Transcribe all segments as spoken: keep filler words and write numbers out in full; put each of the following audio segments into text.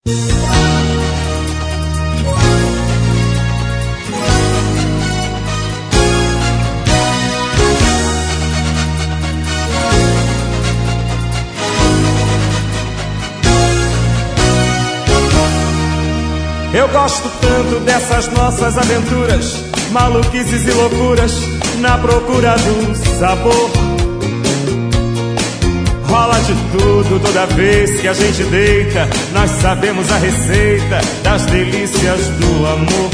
Eu gosto tanto dessas nossas aventuras, maluquices e loucuras, na procura do sabor. Rola de tudo toda vez que a gente deita, nós sabemos a receita das delícias do amor.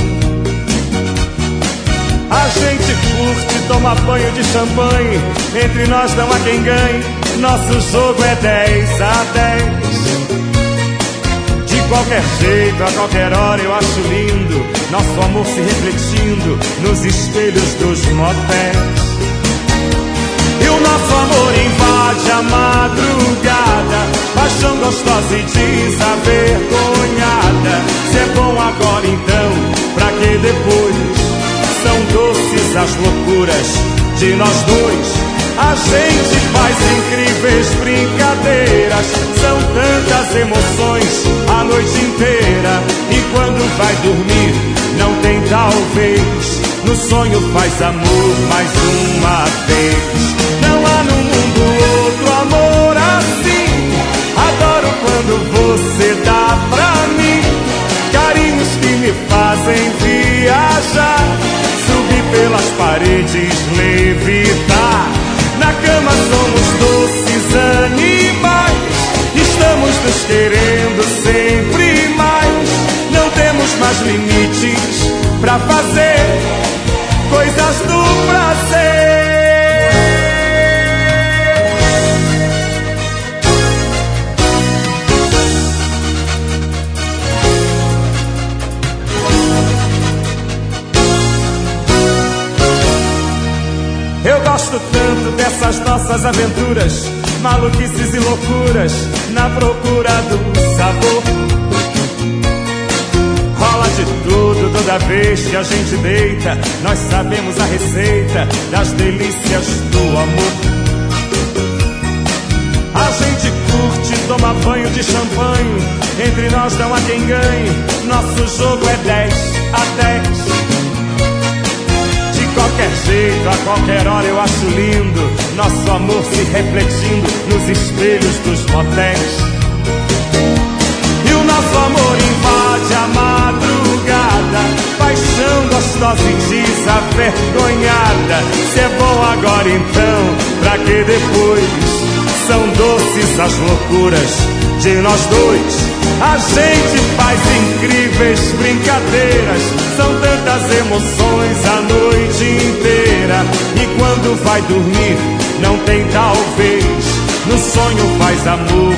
A gente curte, toma banho de champanhe, entre nós não há quem ganhe, nosso jogo é dez a dez. De qualquer jeito, a qualquer hora eu acho lindo nosso amor se refletindo nos espelhos dos motéis. E o nosso amor invade a madrugada, paixão gostosa e desavergonhada. Se é bom agora então, pra que depois? São doces as loucuras de nós dois. A gente faz incríveis brincadeiras, são tantas emoções a noite inteira. E quando vai dormir, não tem talvez, no sonho faz amor mais uma vez. Não há no mundo outro amor assim, adoro quando você dá pra mim carinhos que me fazem viajar, subir pelas paredes, levitar. Na cama somos doces animais, estamos nos querendo sempre mais. Não temos mais limites pra fazer coisas do prazer. Eu gosto tanto dessas nossas aventuras, maluquices e loucuras, na procura do sabor. Rola de tudo toda vez que a gente deita, nós sabemos a receita das delícias do amor. A gente curte, toma banho de champanhe, entre nós não há quem ganhe, nosso jogo é dez a dez. De qualquer jeito, a qualquer hora eu acho lindo nosso amor se refletindo nos espelhos dos motéis. E o nosso amor invade a madrugada, paixão gostosa e desavergonhada. Se é bom agora então, pra que depois? São doces as loucuras de nós dois. A gente faz incríveis brincadeiras, são tantas emoções a noite inteira. E quando vai dormir, não tem talvez, no sonho faz amor